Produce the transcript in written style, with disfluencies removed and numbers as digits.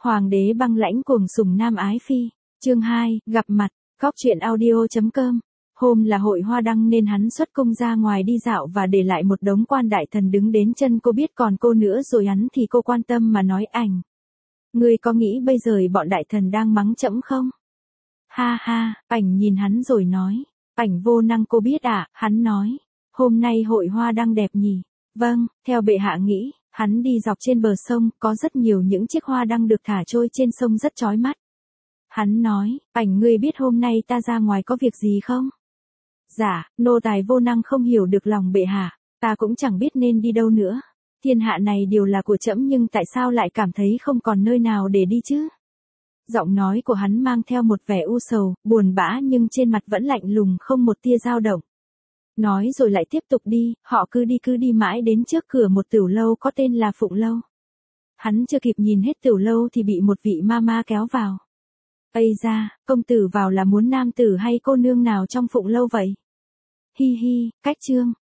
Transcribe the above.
Hoàng đế băng lãnh cuồng sủng nam ái phi. Chương 2, gặp mặt. Góc truyện audio.com. Hôm là hội hoa đăng nên hắn xuất cung ra ngoài đi dạo và để lại một đống quan đại thần đứng đến chân cô biết còn cô nữa rồi hắn thì cô quan tâm mà nói ảnh. Ngươi có nghĩ bây giờ bọn đại thần đang mắng trẫm không? Ha ha, ảnh nhìn hắn rồi nói. Ảnh vô năng cô biết à, hắn nói. Hôm nay hội hoa đăng đẹp nhỉ? Vâng, theo bệ hạ nghĩ. Hắn đi dọc trên bờ sông, có rất nhiều những chiếc hoa đăng được thả trôi trên sông rất chói mắt. Hắn nói, ảnh ngươi biết hôm nay ta ra ngoài có việc gì không? Dạ, nô tài vô năng không hiểu được lòng bệ hạ, ta cũng chẳng biết nên đi đâu nữa. Thiên hạ này đều là của trẫm nhưng tại sao lại cảm thấy không còn nơi nào để đi chứ? Giọng nói của hắn mang theo một vẻ u sầu, buồn bã nhưng trên mặt vẫn lạnh lùng không một tia dao động. Nói rồi lại tiếp tục đi, họ cứ đi mãi đến trước cửa một tiểu lâu có tên là Phụng Lâu. Hắn chưa kịp nhìn hết tiểu lâu thì bị một vị ma kéo vào. Ây da, công tử vào là muốn nam tử hay cô nương nào trong Phụng Lâu vậy? Hi hi, cách trương,